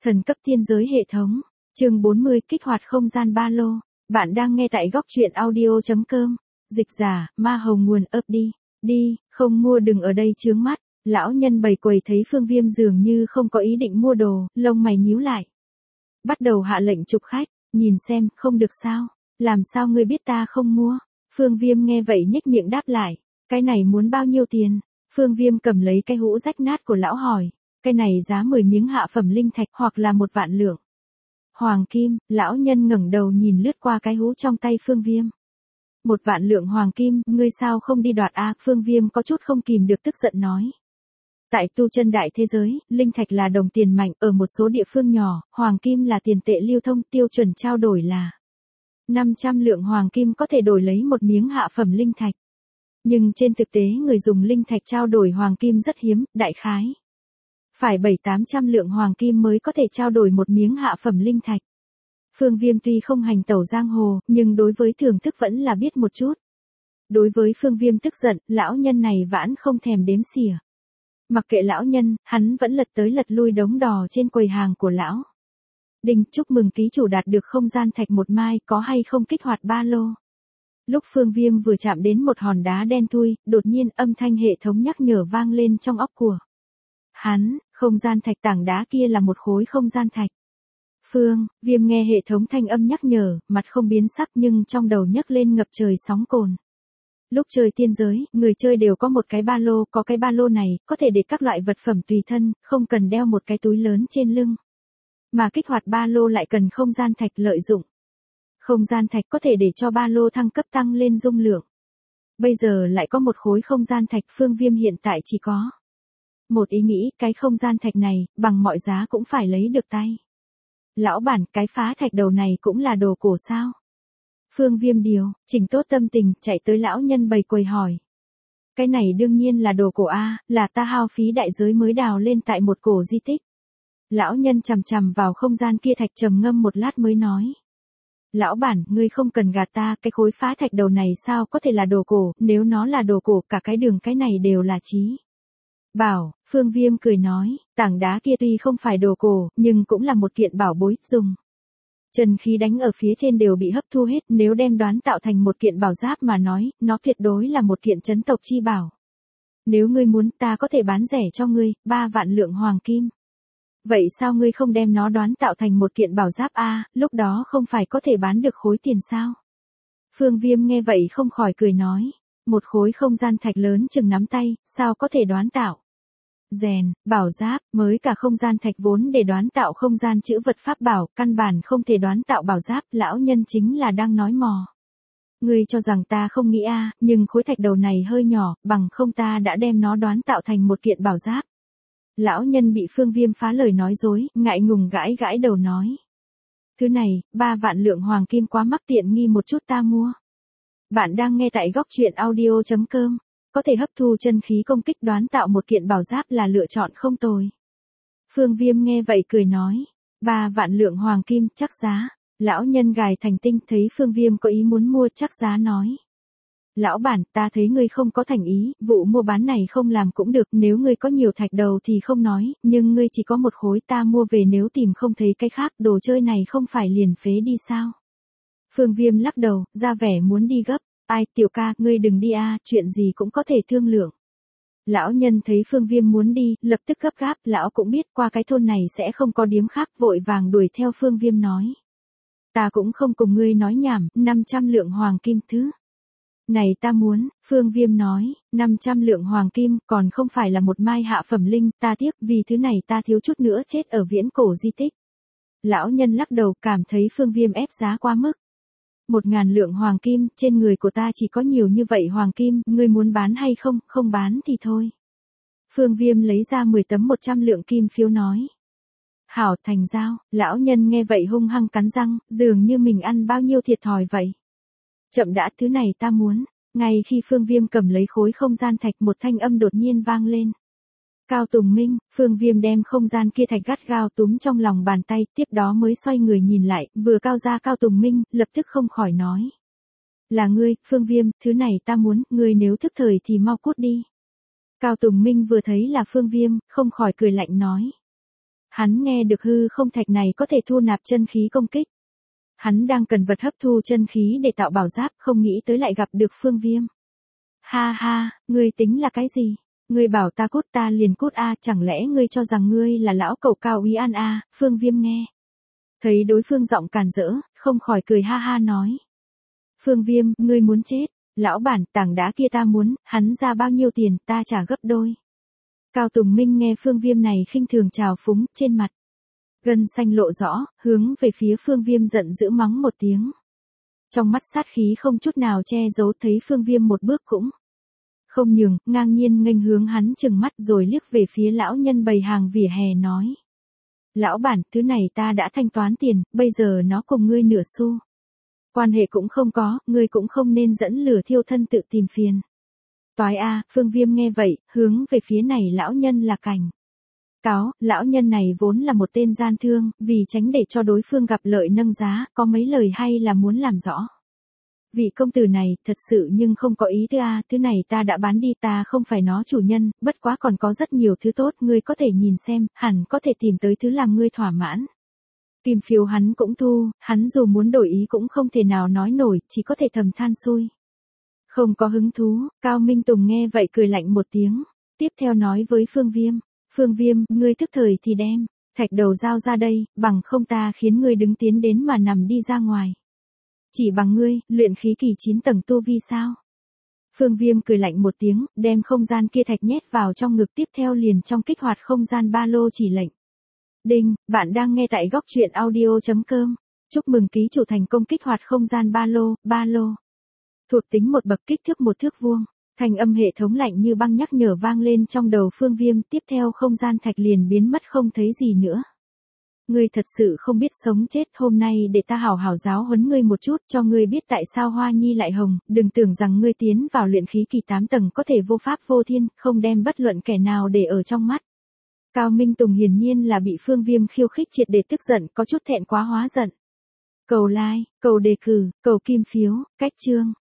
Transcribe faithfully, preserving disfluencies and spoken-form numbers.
Thần cấp tiên giới hệ thống. Chương bốn mươi kích hoạt không gian ba lô. Bạn đang nghe tại góc truyện audio.com. Dịch giả, ma hồng nguồn ấp đi. Đi, không mua đừng ở đây chướng mắt. Lão nhân bày quầy thấy Phương Viêm dường như không có ý định mua đồ, lông mày nhíu lại. Bắt đầu hạ lệnh chụp khách, nhìn xem, không được sao. Làm sao ngươi biết ta không mua? Phương Viêm nghe vậy nhếch miệng đáp lại. Cái này muốn bao nhiêu tiền? Phương Viêm cầm lấy cái hũ rách nát của lão hỏi. Cái này giá mười miếng hạ phẩm linh thạch hoặc là một vạn lượng. Hoàng kim, lão nhân ngẩng đầu nhìn lướt qua cái hũ trong tay Phương Viêm. Một vạn lượng hoàng kim, ngươi sao không đi đoạt a? Phương Viêm có chút không kìm được tức giận nói. Tại tu chân đại thế giới, linh thạch là đồng tiền mạnh, ở một số địa phương nhỏ, hoàng kim là tiền tệ lưu thông, tiêu chuẩn trao đổi là năm trăm lượng hoàng kim có thể đổi lấy một miếng hạ phẩm linh thạch. Nhưng trên thực tế người dùng linh thạch trao đổi hoàng kim rất hiếm, đại khái phải bảy tám trăm lượng hoàng kim mới có thể trao đổi một miếng hạ phẩm linh thạch. Phương Viêm tuy không hành tẩu giang hồ, nhưng đối với thưởng thức vẫn là biết một chút. Đối với Phương Viêm tức giận, lão nhân này vãn không thèm đếm xỉa. Mặc kệ lão nhân, hắn vẫn lật tới lật lui đống đò trên quầy hàng của lão. Đinh, chúc mừng ký chủ đạt được không gian thạch một mai, có hay không kích hoạt ba lô. Lúc Phương Viêm vừa chạm đến một hòn đá đen thui, đột nhiên âm thanh hệ thống nhắc nhở vang lên trong óc của hắn. Không gian thạch, tảng đá kia là một khối không gian thạch. Phương Viêm nghe hệ thống thanh âm nhắc nhở, mặt không biến sắc nhưng trong đầu nhấc lên ngập trời sóng cồn. Lúc chơi tiên giới, người chơi đều có một cái ba lô, có cái ba lô này, có thể để các loại vật phẩm tùy thân, không cần đeo một cái túi lớn trên lưng. Mà kích hoạt ba lô lại cần không gian thạch lợi dụng. Không gian thạch có thể để cho ba lô thăng cấp tăng lên dung lượng. Bây giờ lại có một khối không gian thạch, Phương Viêm hiện tại chỉ có một ý nghĩ, cái không gian thạch này, bằng mọi giá cũng phải lấy được tay. Lão bản, cái phá thạch đầu này cũng là đồ cổ sao? Phương Viêm điều, chỉnh tốt tâm tình, chạy tới lão nhân bày quầy hỏi. Cái này đương nhiên là đồ cổ a, là ta hao phí đại giới mới đào lên tại một cổ di tích. Lão nhân chằm chằm vào không gian kia thạch trầm ngâm một lát mới nói. Lão bản, ngươi không cần gạt ta, cái khối phá thạch đầu này sao có thể là đồ cổ, nếu nó là đồ cổ cả cái đường cái này đều là chí bảo. Phương Viêm cười nói, tảng đá kia tuy không phải đồ cổ, nhưng cũng là một kiện bảo bối, dùng chân khí đánh ở phía trên đều bị hấp thu hết, nếu đem đoán tạo thành một kiện bảo giáp mà nói, nó tuyệt đối là một kiện chấn tộc chi bảo. Nếu ngươi muốn, ta có thể bán rẻ cho ngươi, ba vạn lượng hoàng kim. Vậy sao ngươi không đem nó đoán tạo thành một kiện bảo giáp a, lúc đó không phải có thể bán được khối tiền sao? Phương Viêm nghe vậy không khỏi cười nói, một khối không gian thạch lớn chừng nắm tay, sao có thể đoán tạo rèn, bảo giáp, mới cả không gian thạch vốn để đoán tạo không gian chữ vật pháp bảo, căn bản không thể đoán tạo bảo giáp, lão nhân chính là đang nói mò. Ngươi cho rằng ta không nghĩ a, nhưng khối thạch đầu này hơi nhỏ, bằng không ta đã đem nó đoán tạo thành một kiện bảo giáp. Lão nhân bị Phương Viêm phá lời nói dối, ngại ngùng gãi gãi đầu nói. Thứ này, ba vạn lượng hoàng kim quá mắc, tiện nghi một chút ta mua. Bạn đang nghe tại góc truyện audio.com. Có thể hấp thu chân khí công kích, đoán tạo một kiện bảo giáp là lựa chọn không tồi. Phương Viêm nghe vậy cười nói. Ba vạn lượng hoàng kim, chắc giá. Lão nhân gài thành tinh thấy Phương Viêm có ý muốn mua, chắc giá nói. Lão bản, ta thấy ngươi không có thành ý, vụ mua bán này không làm cũng được, nếu ngươi có nhiều thạch đầu thì không nói, nhưng ngươi chỉ có một khối, ta mua về nếu tìm không thấy cái khác, đồ chơi này không phải liền phế đi sao? Phương Viêm lắc đầu, ra vẻ muốn đi gấp. Ai, tiểu ca, ngươi đừng đi a, chuyện gì cũng có thể thương lượng. Lão nhân thấy Phương Viêm muốn đi, lập tức gấp gáp, lão cũng biết qua cái thôn này sẽ không có điếm khác, vội vàng đuổi theo Phương Viêm nói. Ta cũng không cùng ngươi nói nhảm, năm trăm lượng hoàng kim thứ này ta muốn. Phương Viêm nói, năm trăm lượng hoàng kim, còn không phải là một mai hạ phẩm linh, ta tiếc, vì thứ này ta thiếu chút nữa chết ở viễn cổ di tích. Lão nhân lắc đầu, cảm thấy Phương Viêm ép giá quá mức. Một ngàn lượng hoàng kim, trên người của ta chỉ có nhiều như vậy hoàng kim, ngươi muốn bán hay không, không bán thì thôi. Phương Viêm lấy ra mười tấm một trăm lượng kim phiếu nói. Hảo, thành giao. Lão nhân nghe vậy hung hăng cắn răng, dường như mình ăn bao nhiêu thiệt thòi vậy. Chậm đã, thứ này ta muốn. Ngay khi Phương Viêm cầm lấy khối không gian thạch, một thanh âm đột nhiên vang lên. Cao Tùng Minh. Phương Viêm đem không gian kia thạch gắt gao túm trong lòng bàn tay, tiếp đó mới xoay người nhìn lại, vừa cao ra Cao Tùng Minh, lập tức không khỏi nói. Là ngươi, Phương Viêm, thứ này ta muốn, ngươi nếu thức thời thì mau cút đi. Cao Tùng Minh vừa thấy là Phương Viêm, không khỏi cười lạnh nói. Hắn nghe được hư không thạch này có thể thu nạp chân khí công kích. Hắn đang cần vật hấp thu chân khí để tạo bảo giáp, không nghĩ tới lại gặp được Phương Viêm. Ha ha, ngươi tính là cái gì? Ngươi bảo ta cút ta liền cút a, chẳng lẽ ngươi cho rằng ngươi là lão cẩu cao úy an a? Phương Viêm nghe. Thấy đối phương giọng càn rỡ, không khỏi cười ha ha nói. Phương Viêm, ngươi muốn chết, lão bản, tảng đá kia ta muốn, hắn ra bao nhiêu tiền, ta trả gấp đôi. Cao Tùng Minh nghe Phương Viêm này khinh thường trào phúng, trên mặt gân xanh lộ rõ, hướng về phía Phương Viêm giận dữ mắng một tiếng. Trong mắt sát khí không chút nào che giấu, thấy Phương Viêm một bước cũng không nhường, ngang nhiên nghênh hướng hắn chừng mắt rồi liếc về phía lão nhân bày hàng vỉa hè nói. Lão bản, thứ này ta đã thanh toán tiền, bây giờ nó cùng ngươi nửa xu. Quan hệ cũng không có, ngươi cũng không nên dẫn lửa thiêu thân tự tìm phiền. Toái a, Phương Viêm nghe vậy, hướng về phía này lão nhân là cảnh cáo, lão nhân này vốn là một tên gian thương, vì tránh để cho đối phương gặp lợi nâng giá, có mấy lời hay là muốn làm rõ. Vị công tử này, thật sự nhưng không có ý thứ a, thứ này ta đã bán đi, ta không phải nó chủ nhân, bất quá còn có rất nhiều thứ tốt, ngươi có thể nhìn xem, hẳn có thể tìm tới thứ làm ngươi thỏa mãn. Kim phiếu hắn cũng thu, hắn dù muốn đổi ý cũng không thể nào nói nổi, chỉ có thể thầm than xui. Không có hứng thú, Cao Minh Tùng nghe vậy cười lạnh một tiếng, tiếp theo nói với Phương Viêm, Phương Viêm, ngươi thức thời thì đem thạch đầu giao ra đây, bằng không ta khiến ngươi đứng tiến đến mà nằm đi ra ngoài. Chỉ bằng ngươi, luyện khí kỳ chín tầng tu vi sao? Phương Viêm cười lạnh một tiếng, đem không gian kia thạch nhét vào trong ngực, tiếp theo liền trong kích hoạt không gian ba lô chỉ lệnh. Đinh, bạn đang nghe tại góc truyện audio chấm com. Chúc mừng ký chủ thành công kích hoạt không gian ba lô, ba lô. Thuộc tính một bậc, kích thước một thước vuông. Thành âm hệ thống lạnh như băng nhắc nhở vang lên trong đầu Phương Viêm, tiếp theo không gian thạch liền biến mất không thấy gì nữa. Ngươi thật sự không biết sống chết, hôm nay để ta hảo hảo giáo huấn ngươi một chút, cho ngươi biết tại sao Hoa Nhi lại hồng, đừng tưởng rằng ngươi tiến vào luyện khí kỳ tám tầng có thể vô pháp vô thiên, không đem bất luận kẻ nào để ở trong mắt. Cao Minh Tùng hiển nhiên là bị Phương Viêm khiêu khích triệt để tức giận, có chút thẹn quá hóa giận. Cầu like, cầu đề cử, cầu kim phiếu, cách chương.